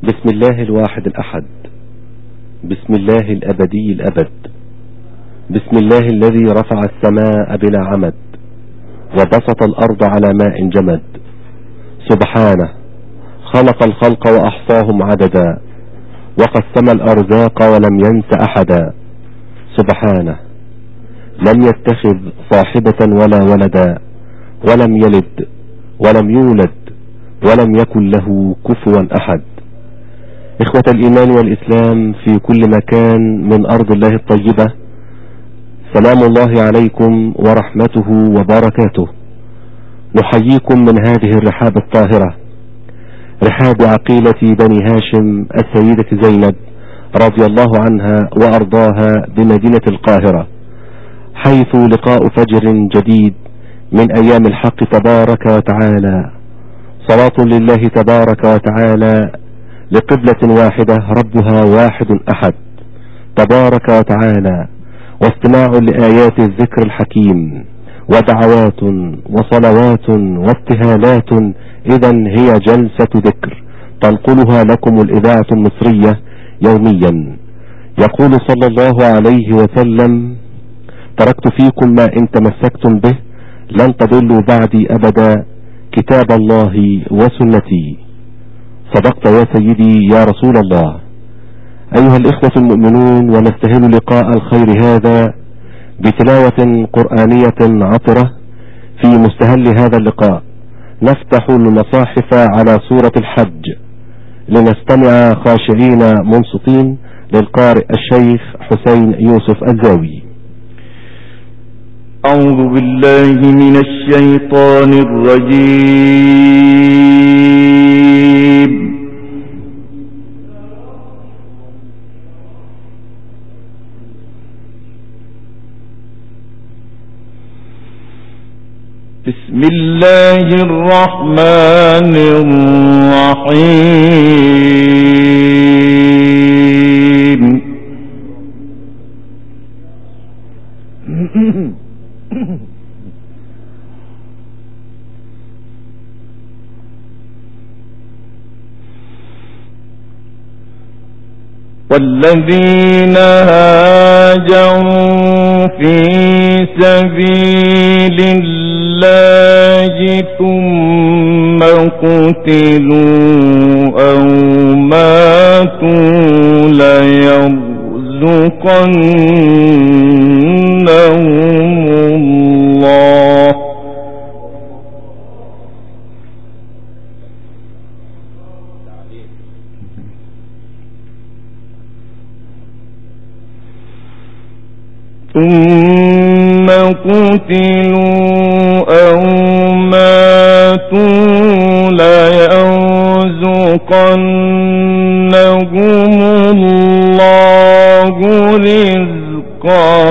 بسم الله الواحد الأحد، بسم الله الأبدي الأبد، بسم الله الذي رفع السماء بلا عمد وبسط الأرض على ماء جمد. سبحانه خلق الخلق وأحصاهم عددا، وقسم الأرزاق ولم ينس أحدا. سبحانه لم يتخذ صاحبة ولا ولدا، ولم يلد ولم يولد ولم يكن له كفوا أحد. إخوة الإيمان والإسلام في كل مكان من أرض الله الطيبة، سلام الله عليكم ورحمته وبركاته. نحييكم من هذه الرحاب الطاهرة، رحاب عقيلة بني هاشم السيدة زينب رضي الله عنها وأرضاها بمدينة القاهرة، حيث لقاء فجر جديد من أيام الحق تبارك وتعالى. صلاة لله تبارك وتعالى لقبلة واحدة ربها واحد أحد تبارك وتعالى، واستماع لآيات الذكر الحكيم، ودعوات وصلوات وابتهالات. إذن هي جلسة ذكر تنقلها لكم الإذاعة المصرية يوميا. يقول صلى الله عليه وسلم: تركت فيكم ما إن تمسكتم به لن تضلوا بعدي أبدا، كتاب الله وسنتي. صدقت يا سيدي يا رسول الله. أيها الإخوة المؤمنون، ونستهل لقاء الخير هذا بتلاوة قرآنية عطرة. في مستهل هذا اللقاء نفتح المصاحف على سورة الحج لنستمع خاشعين منصتين للقارئ الشيخ حسين يوسف الزاوي. أعوذ بالله من الشيطان الرجيم. بسم الله الرحمن الرحيم. والذين هاجروا في سبيل الله ثم قتلوا أو ماتوا ليرزقنهم الله ثم قتلوا أو ماتوا ليرزقنهم الله رزقا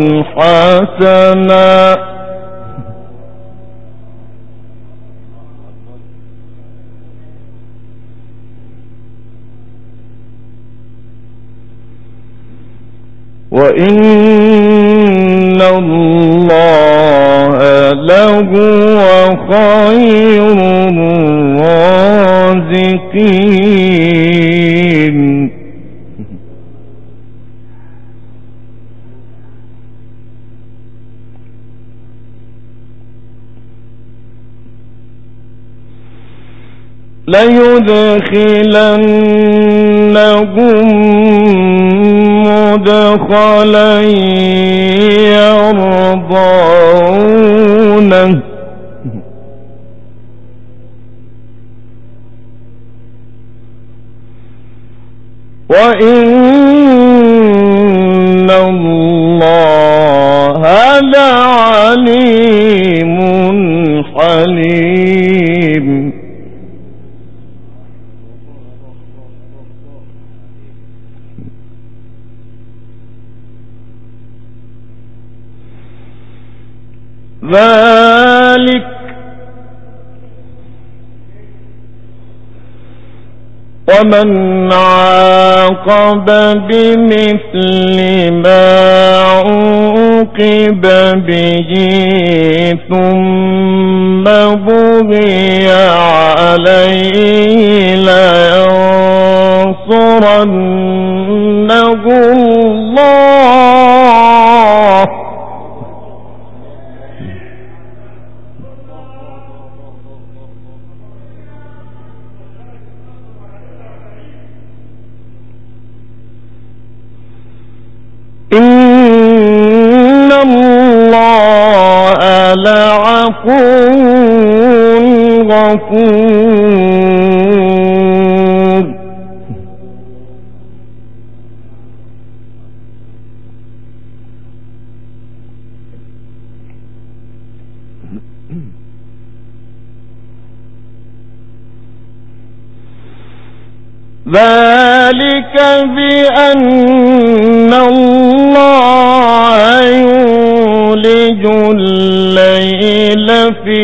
حسنا وإن الله لهو خير الرازقين. ليدخلنهم مدخلا يرضونه وإن الله لعليم حليم. ذلك ومن عاقب بمثل ما عوقب به ثم بغي عليه ليرزقنه الله إن الله لعفو غفور ذلك بأن الله يولج الليل في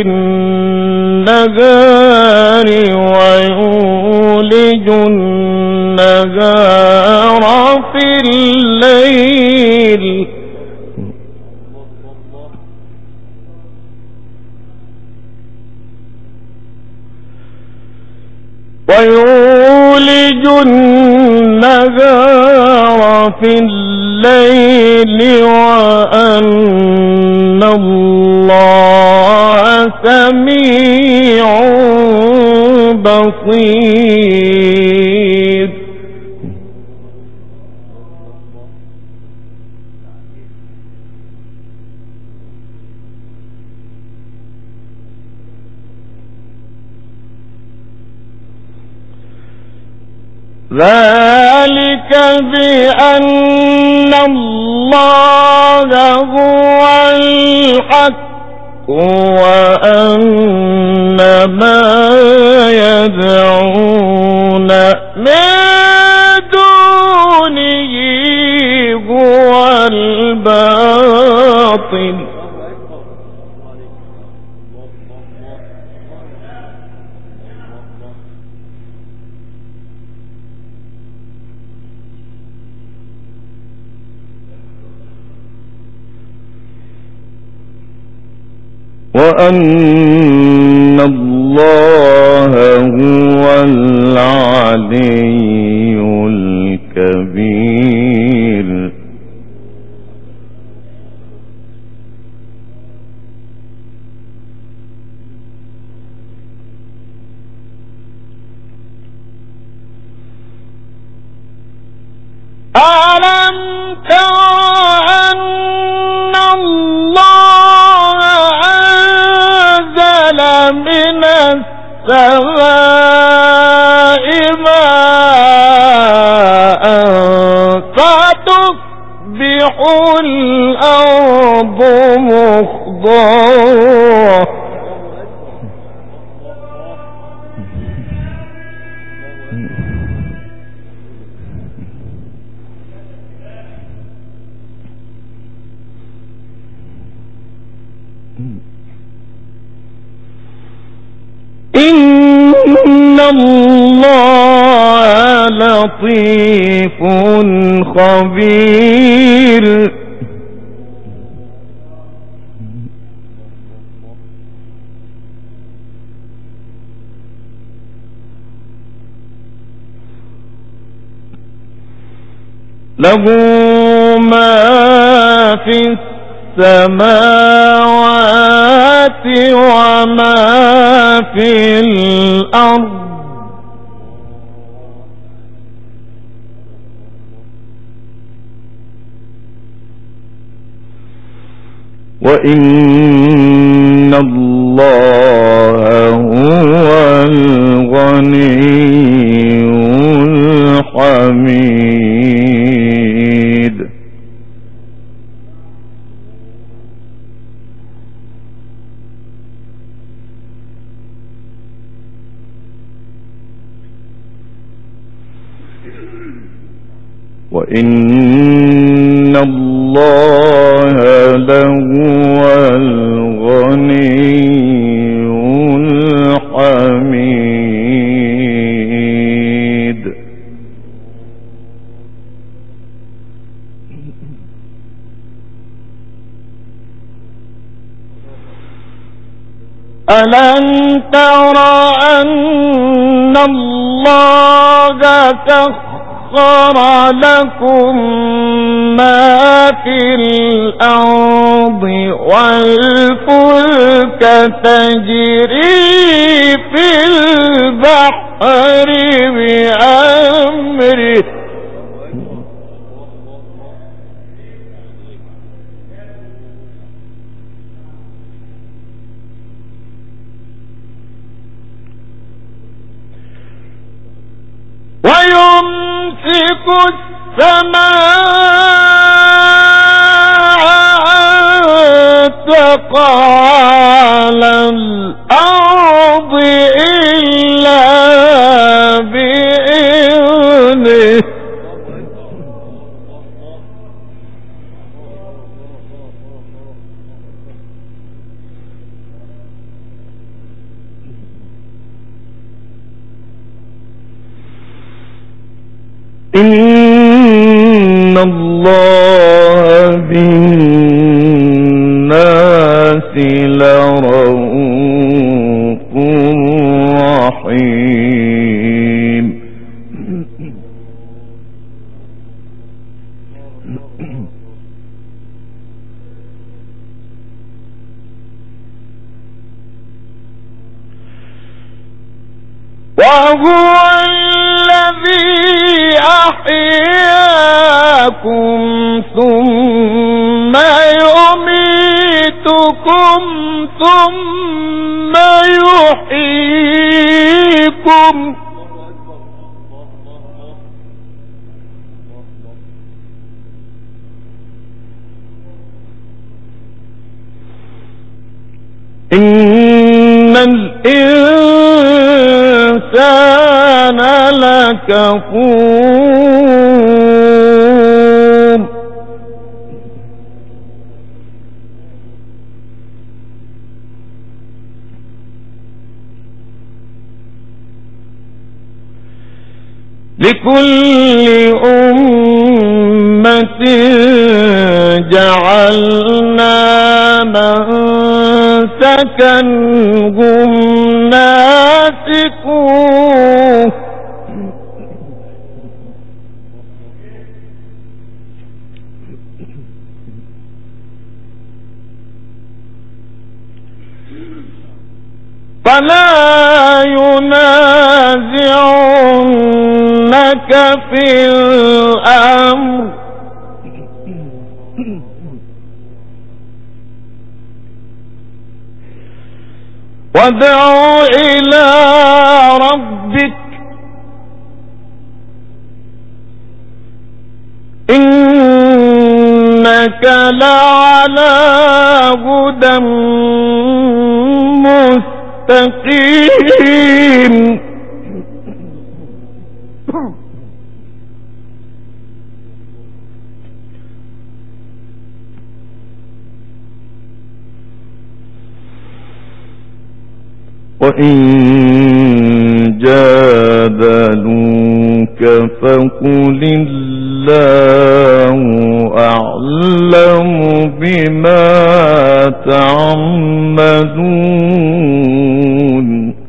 النهار ويولج النهار في الليل ويولج النهار في الليل وأن الله سميع بصير ذلك بأن الله هو الحق وأن ما يدعون من دونه هو الباطل وأن الله هو العلي الكبير ألم تر أن الله أنزل من السماء ماء فتصبح الأرض مخضرة إن الله لطيف خبير له ما في السماوات وما في الأرض وإن الله هو الغني الحميد وإن الله لهو الغني الحميد ألم تر أن الله سخر سخر لكم ما في الأرض والفلك تجري في البحر بأمره ويمسك السماء أن تقع على الأرض إلا بإذنه إن الله بالناس لرءوف رحيم. وهو الذي أحياكم ثم يميتكم ثم يحييكم إن الإنسان لكفور لكل أمة جعلنا منسكا هم ناسكوه فلا ينازعنك في الأمر وادع إلى ربك إنك لعلى هدى مستقيم. وإن جادلوك فقل الله أعلم بما تعملون.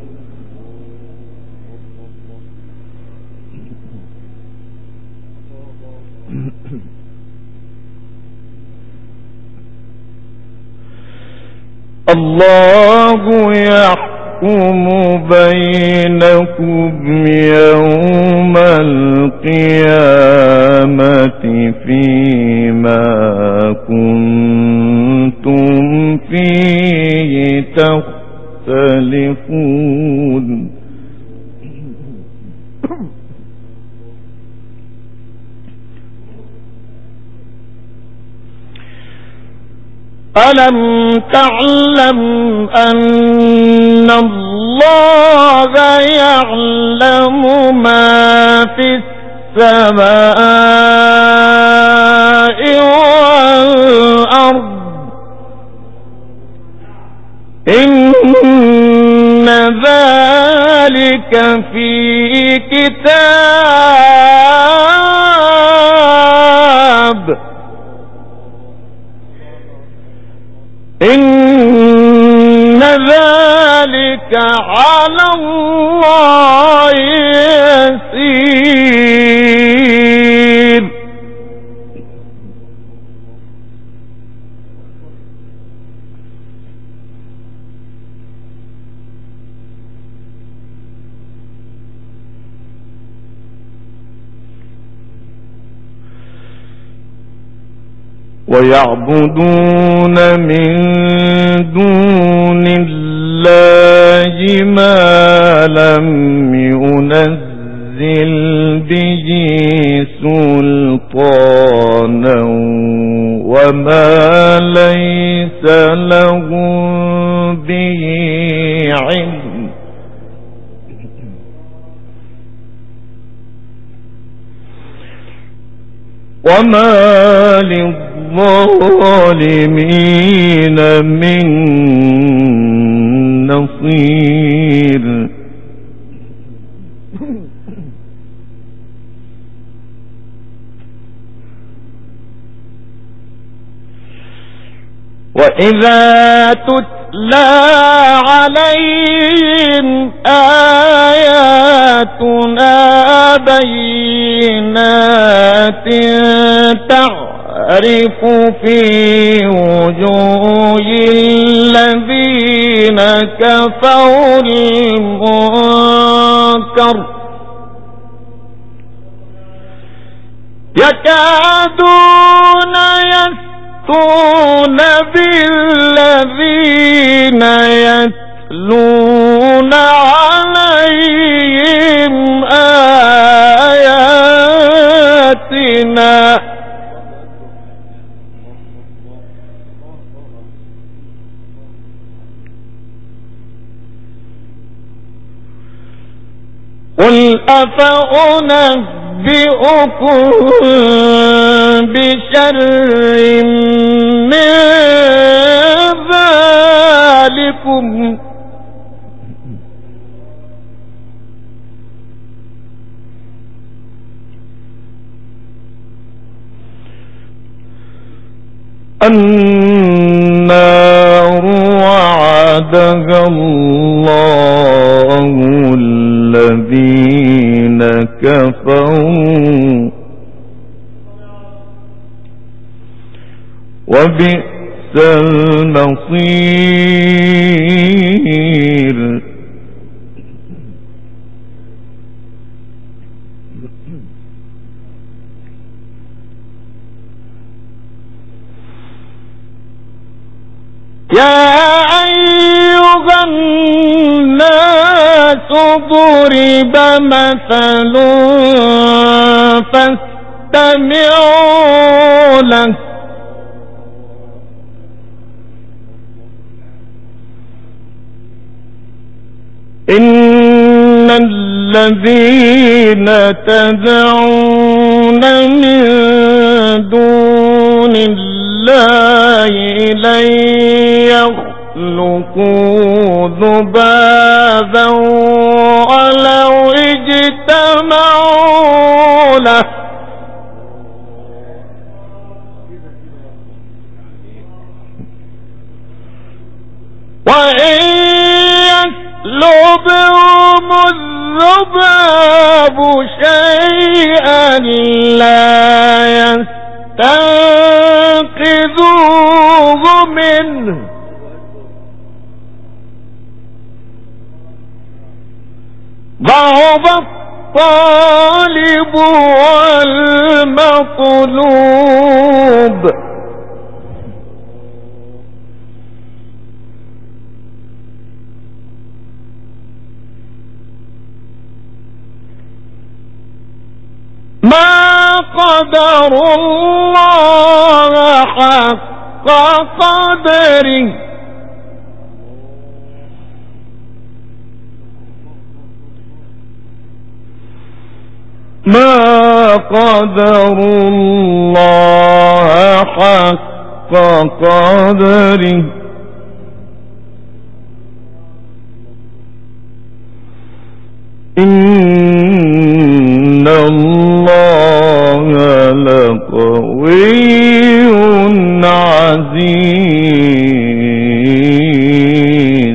الله يحكم بينكم يوم القيامة فيما كنتم فيه تختلفون. ألم تعلم أن الله يعلم ما في السماء والأرض إن ذلك في كتاب إن ذلك على الله يسير. ويعبدون من دون الله ما لم ينزل به سلطانا وما ليس لهم به علم وما للظالمين من نصير. وإذا تتلى عليهم آياتنا بينات تعرف في وجوه الذين كفروا المنكر يكادون يسطون بالذين يتلون عليهم آياتنا قل أفأنبئكم بشر من ذلكم النار وعدها الله الذين كفروا وبئس المصير. يا أيها الناس ضرب مثل فاستمعوا له إن الذين تدعون من دون الله لن يخلقوا ذبابا ولو اجتمعوا له وإن يسلبهم الذباب شيئا لا يستنقذوه منه ضعف الطالب والمطلوب. ما قدر الله حق قدره ما قدر الله حق قدره إن الله لقوي عزيز.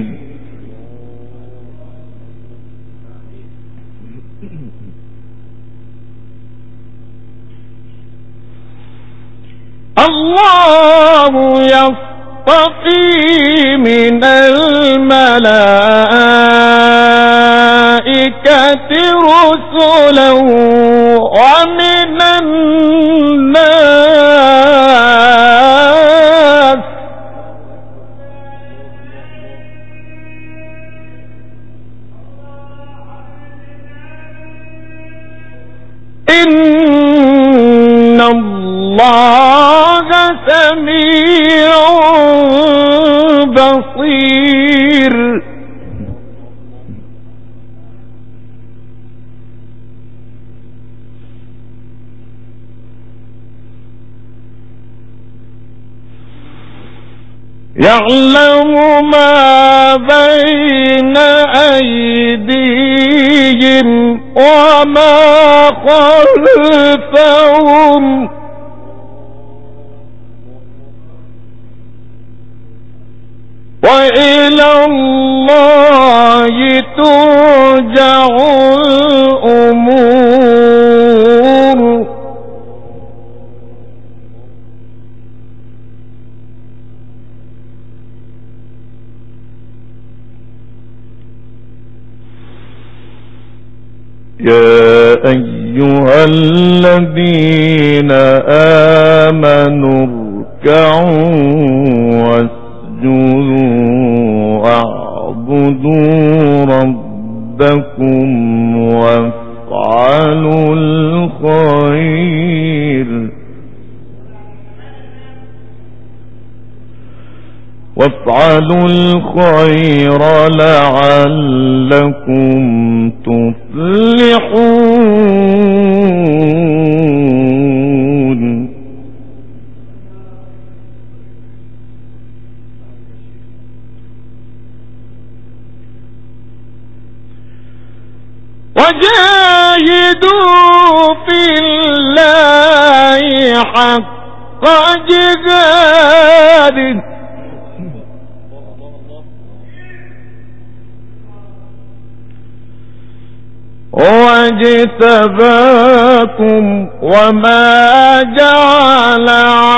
الله يصطفي من الملائكة رسلا ومن الناس إن الله سميع بصير. يعلم ما بين أيديهم وما خلفهم وإلى الله ترجع الأمور. يا أيها الذين آمنوا اركعوا واسجدوا واعبدوا ربكم وافعلوا الخير لعلكم تفلحون. وجاهدوا في الله حق جهاده واجتباكم وما جعل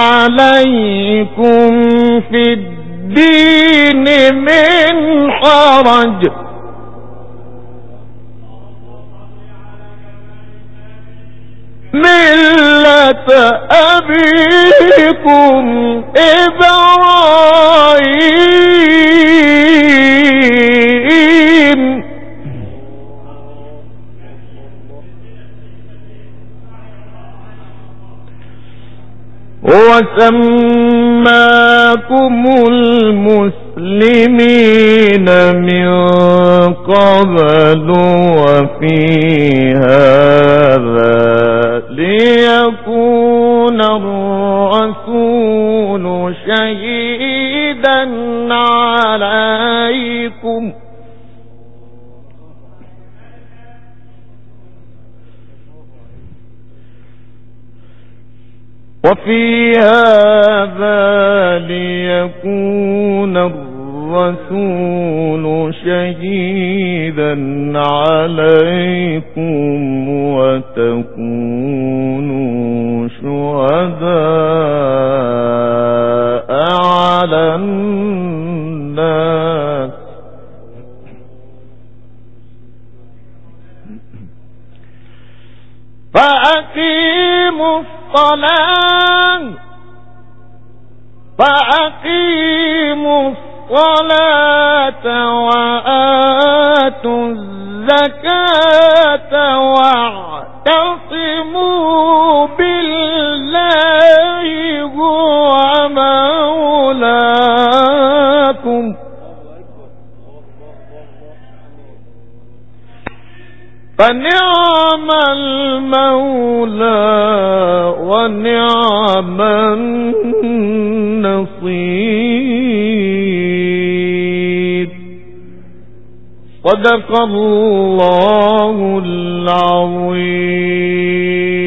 عليكم في الدين من حرج ملة أبيكم إبراهيم وسماكم المسلمين من قبل وفي هذا ليكون الرسول شهيدا عليكم وفي هذا ليكون الرسول شهيدا عليكم وتكونوا شهداء على الناس فأقيموا الصلاة وآتوا الزكاة واعتصموا بالله هو مولاكم فنعم المولى ونعم النصير. صدق الله العظيم.